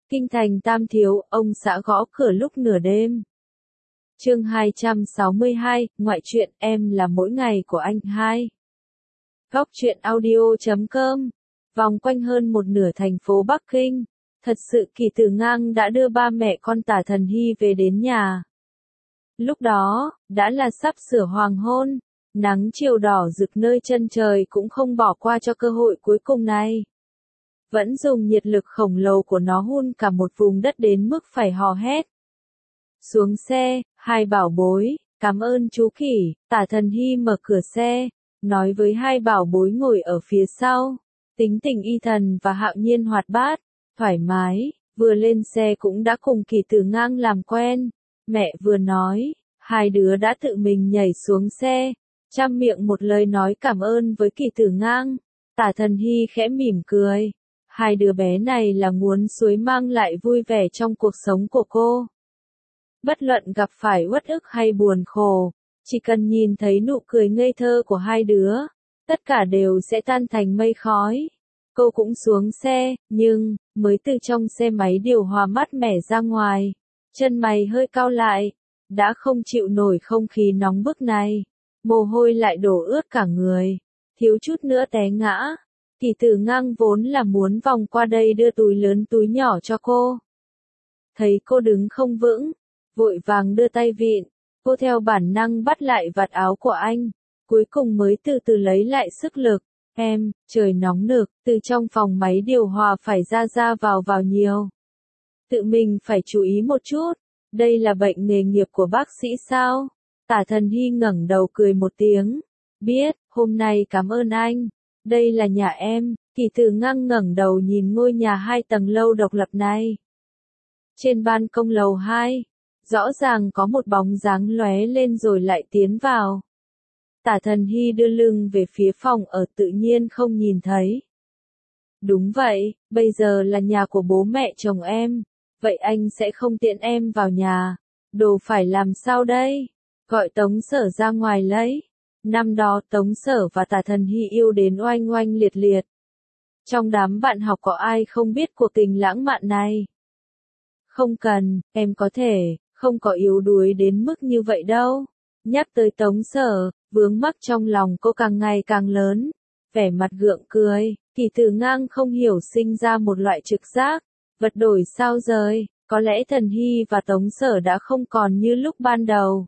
Kinh thành Tam Thiếu, ông xã gõ cửa lúc nửa đêm. Chương 262, ngoại truyện em là mỗi ngày của anh hai. Góc truyện audio.com. Vòng quanh hơn một nửa thành phố Bắc Kinh, thật sự Kỳ Tử Ngang đã đưa ba mẹ con Tả Thần Hy về đến nhà. Lúc đó, đã là sắp sửa hoàng hôn, nắng chiều đỏ rực nơi chân trời cũng không bỏ qua cho cơ hội cuối cùng này. Vẫn dùng nhiệt lực khổng lồ của nó hun cả một vùng đất đến mức phải hò hét. Xuống xe, hai bảo bối, cảm ơn chú Khỉ. Tả Thần Hy mở cửa xe, nói với hai bảo bối ngồi ở phía sau. Tính tình Y Thần và Hạo Nhiên hoạt bát, thoải mái, vừa lên xe cũng đã cùng Kỳ Tử Ngang làm quen. Mẹ vừa nói, hai đứa đã tự mình nhảy xuống xe, chăm miệng một lời nói cảm ơn với Kỳ Tử Ngang. Tả Thần Hy khẽ mỉm cười. Hai đứa bé này là nguồn suối mang lại vui vẻ trong cuộc sống của cô. Bất luận gặp phải uất ức hay buồn khổ, chỉ cần nhìn thấy nụ cười ngây thơ của hai đứa, tất cả đều sẽ tan thành mây khói. Cô cũng xuống xe, nhưng, mới từ trong xe máy điều hòa mát mẻ ra ngoài, chân mày hơi cau lại, đã không chịu nổi không khí nóng bức này, mồ hôi lại đổ ướt cả người, thiếu chút nữa té ngã. Kỳ Tử Ngang vốn là muốn vòng qua đây đưa túi lớn túi nhỏ cho cô. Thấy cô đứng không vững, vội vàng đưa tay vịn, cô theo bản năng bắt lại vạt áo của anh, cuối cùng mới từ từ lấy lại sức lực. Em, trời nóng nực, từ trong phòng máy điều hòa phải ra vào nhiều. Tự mình phải chú ý một chút, đây là bệnh nghề nghiệp của bác sĩ sao? Tả Thần Hy ngẩng đầu cười một tiếng, biết, hôm nay cảm ơn anh. Đây là nhà em. Kỳ Tử Ngang ngẩng đầu nhìn ngôi nhà 2 tầng lâu độc lập này. Trên ban công lầu 2, rõ ràng có một bóng dáng lóe lên rồi lại tiến vào. Tả Thần Hy đưa lưng về phía phòng ở tự nhiên không nhìn thấy. Đúng vậy, bây giờ là nhà của bố mẹ chồng em, vậy anh sẽ không tiện em vào nhà. Đồ phải làm sao đây? Gọi Tống Sở ra ngoài lấy. Năm đó Tống Sở và Tả Thần Hy yêu đến oanh oanh liệt liệt. Trong đám bạn học có ai không biết cuộc tình lãng mạn này? Không cần, em có thể, không có yếu đuối đến mức như vậy đâu. Nhắc tới Tống Sở, vướng mắc trong lòng cô càng ngày càng lớn. Vẻ mặt gượng cười, Kỳ Tử Ngang không hiểu sinh ra một loại trực giác. Vật đổi sao rời, có lẽ Thần Hy và Tống Sở đã không còn như lúc ban đầu.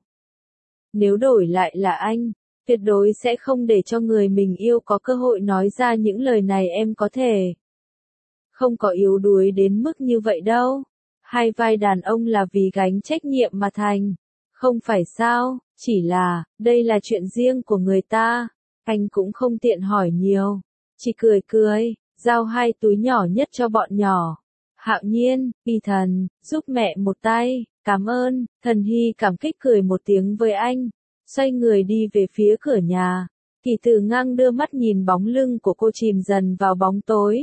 Nếu đổi lại là anh, tuyệt đối sẽ không để cho người mình yêu có cơ hội nói ra những lời này em có thể. Không có yếu đuối đến mức như vậy đâu. Hai vai đàn ông là vì gánh trách nhiệm mà thành. Không phải sao, chỉ là, đây là chuyện riêng của người ta. Anh cũng không tiện hỏi nhiều. Chỉ cười, giao 2 túi nhỏ nhất cho bọn nhỏ. Hạo Nhiên, Y Thần, giúp mẹ một tay, cảm ơn. Thần Hy cảm kích cười một tiếng với anh. Xoay người đi về phía cửa nhà. Kỳ Tử Ngang đưa mắt nhìn bóng lưng của cô chìm dần vào bóng tối.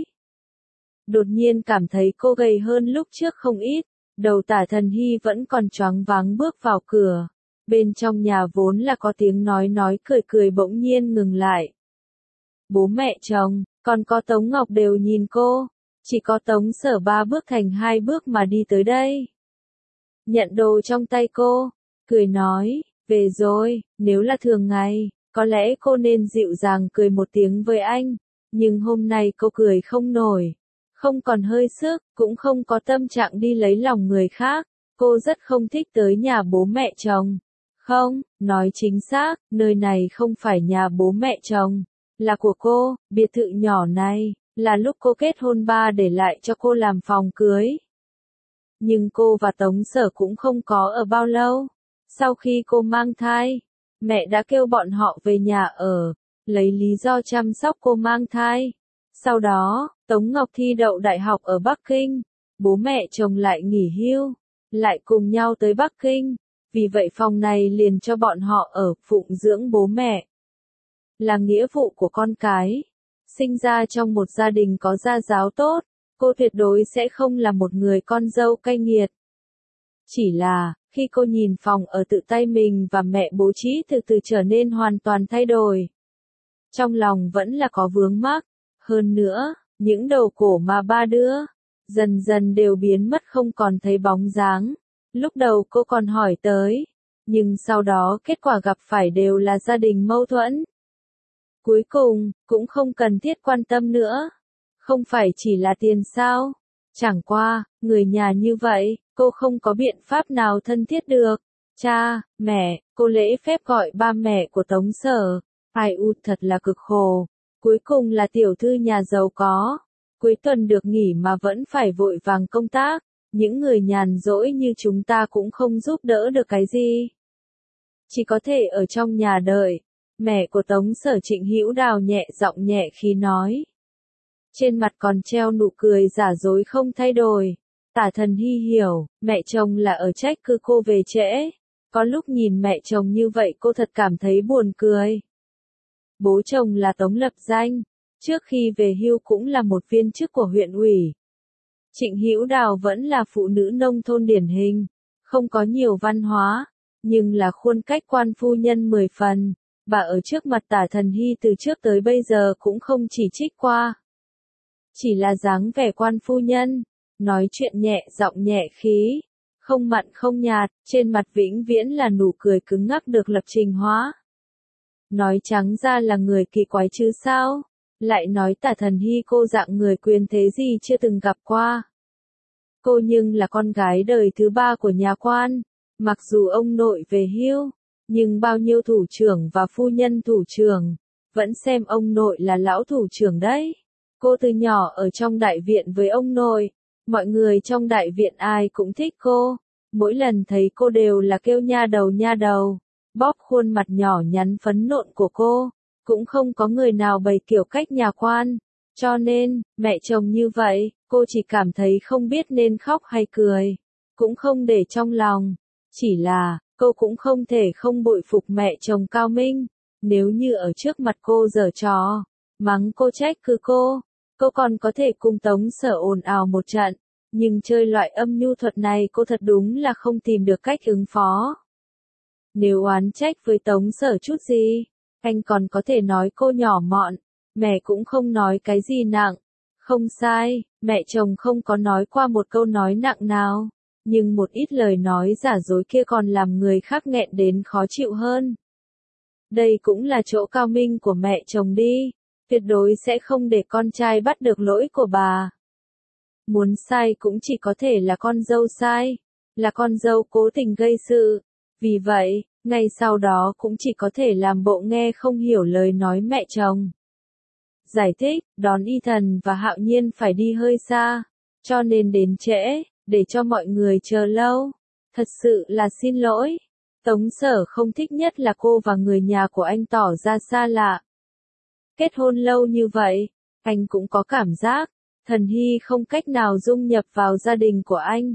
Đột nhiên cảm thấy cô gầy hơn lúc trước không ít. Đầu Tả Thần Hy vẫn còn choáng váng bước vào cửa. Bên trong nhà vốn là có tiếng nói cười bỗng nhiên ngừng lại. Bố mẹ chồng, còn có Tống Ngọc đều nhìn cô. Chỉ có Tống Sở 3 bước thành 2 bước mà đi tới đây. Nhận đồ trong tay cô, cười nói. Về rồi, nếu là thường ngày, có lẽ cô nên dịu dàng cười một tiếng với anh, nhưng hôm nay cô cười không nổi, không còn hơi sức, cũng không có tâm trạng đi lấy lòng người khác, cô rất không thích tới nhà bố mẹ chồng. Không, nói chính xác, nơi này không phải nhà bố mẹ chồng, là của cô, biệt thự nhỏ này, là lúc cô kết hôn ba để lại cho cô làm phòng cưới. Nhưng cô và Tống Sở cũng không có ở bao lâu. Sau khi cô mang thai, mẹ đã kêu bọn họ về nhà ở, lấy lý do chăm sóc cô mang thai. Sau đó, Tống Ngọc thi đậu đại học ở Bắc Kinh, bố mẹ chồng lại nghỉ hưu, lại cùng nhau tới Bắc Kinh, vì vậy phòng này liền cho bọn họ ở, phụng dưỡng bố mẹ. Là nghĩa vụ của con cái, sinh ra trong một gia đình có gia giáo tốt, cô tuyệt đối sẽ không là một người con dâu cay nghiệt. Chỉ là, khi cô nhìn phòng ở tự tay mình và mẹ bố trí từ từ trở nên hoàn toàn thay đổi. Trong lòng vẫn là có vướng mắc. Hơn nữa, những đầu cổ mà ba đứa, dần dần đều biến mất không còn thấy bóng dáng. Lúc đầu cô còn hỏi tới, nhưng sau đó kết quả gặp phải đều là gia đình mâu thuẫn. Cuối cùng, cũng không cần thiết quan tâm nữa. Không phải chỉ là tiền sao? Chẳng qua, người nhà như vậy, cô không có biện pháp nào thân thiết được. Cha, mẹ, cô lễ phép gọi ba mẹ của Tống Sở. Ai u thật là cực khổ. Cuối cùng là tiểu thư nhà giàu có. Cuối tuần được nghỉ mà vẫn phải vội vàng công tác. Những người nhàn rỗi như chúng ta cũng không giúp đỡ được cái gì. Chỉ có thể ở trong nhà đợi. Mẹ của Tống Sở Trịnh Hữu Đào nhẹ giọng nhẹ khi nói. Trên mặt còn treo nụ cười giả dối không thay đổi. Tả Thần Hy hiểu, mẹ chồng là ở trách cứ cô về trễ. Có lúc nhìn mẹ chồng như vậy cô thật cảm thấy buồn cười. Bố chồng là Tống Lập Danh, trước khi về hưu cũng là một viên chức của huyện ủy. Trịnh Hữu Đào vẫn là phụ nữ nông thôn điển hình, không có nhiều văn hóa, nhưng là khuôn cách quan phu nhân 10 phần. Bà ở trước mặt Tả Thần Hy từ trước tới bây giờ cũng không chỉ trích qua. Chỉ là dáng vẻ quan phu nhân, nói chuyện nhẹ giọng nhẹ khí, không mặn không nhạt, trên mặt vĩnh viễn là nụ cười cứng ngắc được lập trình hóa. Nói trắng ra là người kỳ quái chứ sao, lại nói Tả Thần Hy cô dạng người quyền thế gì chưa từng gặp qua. Cô nhưng là con gái đời thứ 3 của nhà quan, mặc dù ông nội về hưu, nhưng bao nhiêu thủ trưởng và phu nhân thủ trưởng, vẫn xem ông nội là lão thủ trưởng đấy. Cô từ nhỏ ở trong đại viện với ông nội, mọi người trong đại viện ai cũng thích cô, mỗi lần thấy cô đều là kêu nha đầu, bóp khuôn mặt nhỏ nhắn phấn nộn của cô, cũng không có người nào bày kiểu cách nhà quan, cho nên, mẹ chồng như vậy, cô chỉ cảm thấy không biết nên khóc hay cười, cũng không để trong lòng, chỉ là, cô cũng không thể không bội phục mẹ chồng cao minh, nếu như ở trước mặt cô giở trò, mắng cô trách cứ cô còn có thể cùng Tống Sở ồn ào một trận, nhưng chơi loại âm nhu thuật này cô thật đúng là không tìm được cách ứng phó. Nếu oán trách với Tống Sở chút gì, anh còn có thể nói cô nhỏ mọn, mẹ cũng không nói cái gì nặng. Không sai, mẹ chồng không có nói qua một câu nói nặng nào, nhưng một ít lời nói giả dối kia còn làm người khác nghẹn đến khó chịu hơn. Đây cũng là chỗ cao minh của mẹ chồng đi. Tuyệt đối sẽ không để con trai bắt được lỗi của bà. Muốn sai cũng chỉ có thể là con dâu sai, là con dâu cố tình gây sự. Vì vậy, ngày sau đó cũng chỉ có thể làm bộ nghe không hiểu lời nói mẹ chồng. Giải thích, đón Y Thần và Hạo Nhiên phải đi hơi xa, cho nên đến trễ, để cho mọi người chờ lâu. Thật sự là xin lỗi. Tống Sở không thích nhất là cô và người nhà của anh tỏ ra xa lạ. Kết hôn lâu như vậy, anh cũng có cảm giác, Thần Hy không cách nào dung nhập vào gia đình của anh.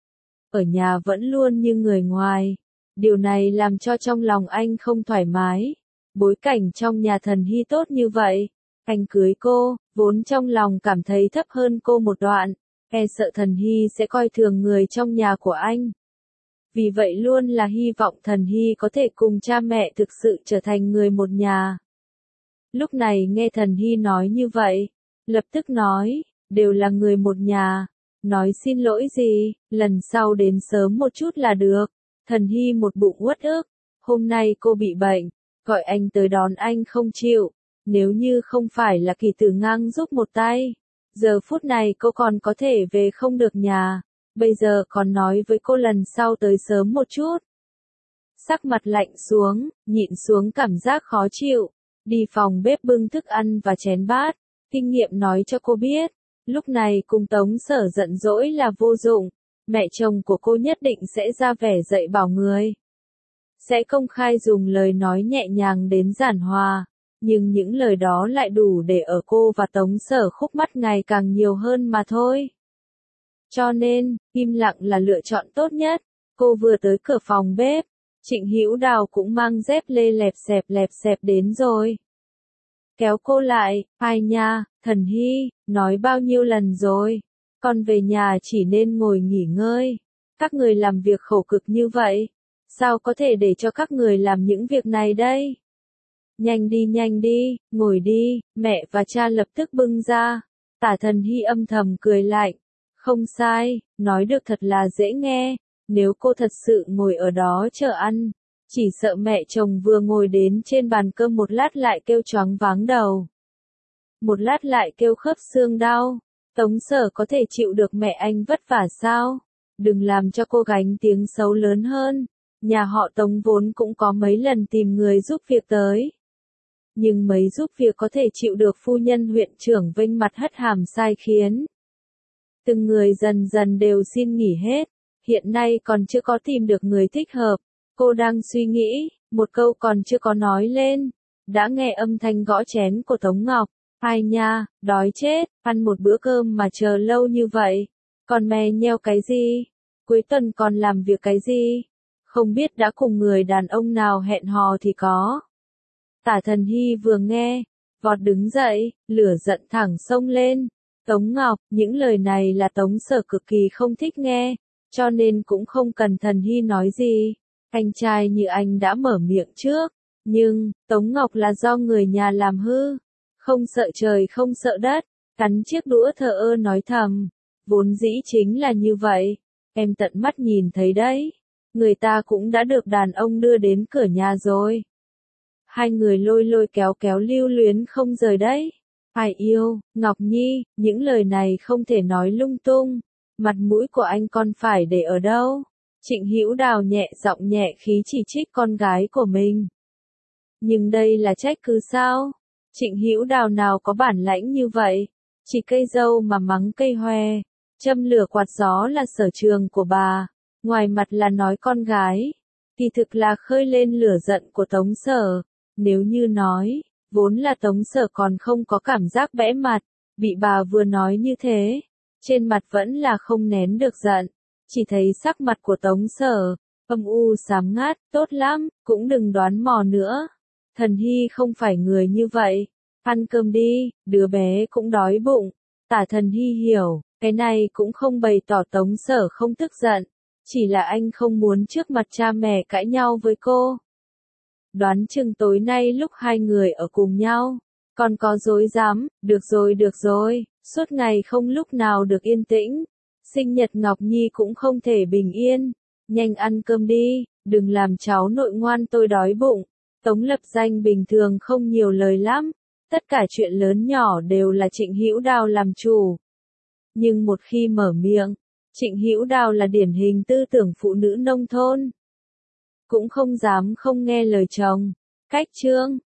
Ở nhà vẫn luôn như người ngoài, điều này làm cho trong lòng anh không thoải mái. Bối cảnh trong nhà Thần Hy tốt như vậy, anh cưới cô, vốn trong lòng cảm thấy thấp hơn cô một đoạn, e sợ Thần Hy sẽ coi thường người trong nhà của anh. Vì vậy luôn là hy vọng Thần Hy có thể cùng cha mẹ thực sự trở thành người một nhà. Lúc này nghe Thần Hy nói như vậy, lập tức nói, đều là người một nhà, nói xin lỗi gì, lần sau đến sớm một chút là được. Thần Hy một bụng uất ức, hôm nay cô bị bệnh, gọi anh tới đón anh không chịu, nếu như không phải là Kỳ Tử Ngang giúp một tay, giờ phút này cô còn có thể về không được nhà, bây giờ còn nói với cô lần sau tới sớm một chút. Sắc mặt lạnh xuống, nhịn xuống cảm giác khó chịu. Đi phòng bếp bưng thức ăn và chén bát, kinh nghiệm nói cho cô biết, lúc này cùng Tống Sở giận dỗi là vô dụng, mẹ chồng của cô nhất định sẽ ra vẻ dạy bảo người. Sẽ công khai dùng lời nói nhẹ nhàng đến giản hòa, nhưng những lời đó lại đủ để ở cô và Tống Sở khúc mắc ngày càng nhiều hơn mà thôi. Cho nên, im lặng là lựa chọn tốt nhất. Cô vừa tới cửa phòng bếp, Trịnh Hữu Đào cũng mang dép lê lẹp xẹp đến rồi. Kéo cô lại, ai nha, Thần Hy, nói bao nhiêu lần rồi, con về nhà chỉ nên ngồi nghỉ ngơi. Các người làm việc khổ cực như vậy, sao có thể để cho các người làm những việc này đây? Nhanh đi, ngồi đi, mẹ và cha lập tức bưng ra. Tả Thần Hy âm thầm cười lạnh, Không sai, nói được thật là dễ nghe, nếu cô thật sự ngồi ở đó chờ ăn, chỉ sợ mẹ chồng vừa ngồi đến trên bàn cơm một lát lại kêu choáng váng đầu. Một lát lại kêu khớp xương đau, Tống Sở có thể chịu được mẹ anh vất vả sao? Đừng làm cho cô gánh tiếng xấu lớn hơn. Nhà họ Tống vốn cũng có mấy lần tìm người giúp việc tới. Nhưng mấy giúp việc có thể chịu được phu nhân huyện trưởng vênh mặt hất hàm sai khiến. Từng người dần dần đều xin nghỉ hết, hiện nay còn chưa có tìm được người thích hợp. Cô đang suy nghĩ, một câu còn chưa có nói lên, đã nghe âm thanh gõ chén của Tống Ngọc. Ai nha, đói chết, ăn một bữa cơm mà chờ lâu như vậy, còn mè nheo cái gì? Cuối tuần còn làm việc cái gì? Không biết đã cùng người đàn ông nào hẹn hò thì có. Tả Thần Hy vừa nghe, vọt đứng dậy, lửa giận thẳng xông lên. Tống Ngọc, những lời này là Tống Sở cực kỳ không thích nghe, cho nên cũng không cần Thần Hy nói gì. Anh trai như anh đã mở miệng trước, nhưng, Tống Ngọc là do người nhà làm hư. Không sợ trời không sợ đất, cắn chiếc đũa thờ ơ nói thầm. Vốn dĩ chính là như vậy, em tận mắt nhìn thấy đấy. Người ta cũng đã được đàn ông đưa đến cửa nhà rồi. Hai người lôi lôi kéo kéo lưu luyến không rời đấy. Ai yêu, Ngọc Nhi, những lời này không thể nói lung tung. Mặt mũi của anh con phải để ở đâu? Trịnh Hữu Đào nhẹ giọng nhẹ khí chỉ trích con gái của mình. Nhưng đây là trách cứ sao? Trịnh Hữu Đào nào có bản lãnh như vậy? Chỉ cây dâu mà mắng cây hoe. Châm lửa quạt gió là sở trường của bà. Ngoài mặt là nói con gái. Kỳ thực là khơi lên lửa giận của Tống Sở. Nếu như nói, vốn là Tống Sở còn không có cảm giác bẽ mặt. Bị bà vừa nói như thế. Trên mặt vẫn là không nén được giận. Chỉ thấy sắc mặt của Tống Sở, âm u xám ngát, tốt lắm, cũng đừng đoán mò nữa. Thần Hy không phải người như vậy. Ăn cơm đi, đứa bé cũng đói bụng. Tả Thần Hy hiểu, cái này cũng không bày tỏ Tống Sở không tức giận. Chỉ là anh không muốn trước mặt cha mẹ cãi nhau với cô. Đoán chừng tối nay lúc hai người ở cùng nhau, còn có dối dám, được rồi, suốt ngày không lúc nào được yên tĩnh. Sinh nhật Ngọc Nhi cũng không thể bình yên. Nhanh ăn cơm đi, đừng làm cháu nội ngoan tôi đói bụng. Tống Lập Danh bình thường không nhiều lời lắm, tất cả chuyện lớn nhỏ đều là Trịnh Hữu Đào làm chủ. Nhưng một khi mở miệng, Trịnh Hữu Đào là điển hình tư tưởng phụ nữ nông thôn. Cũng không dám không nghe lời chồng. Cách chương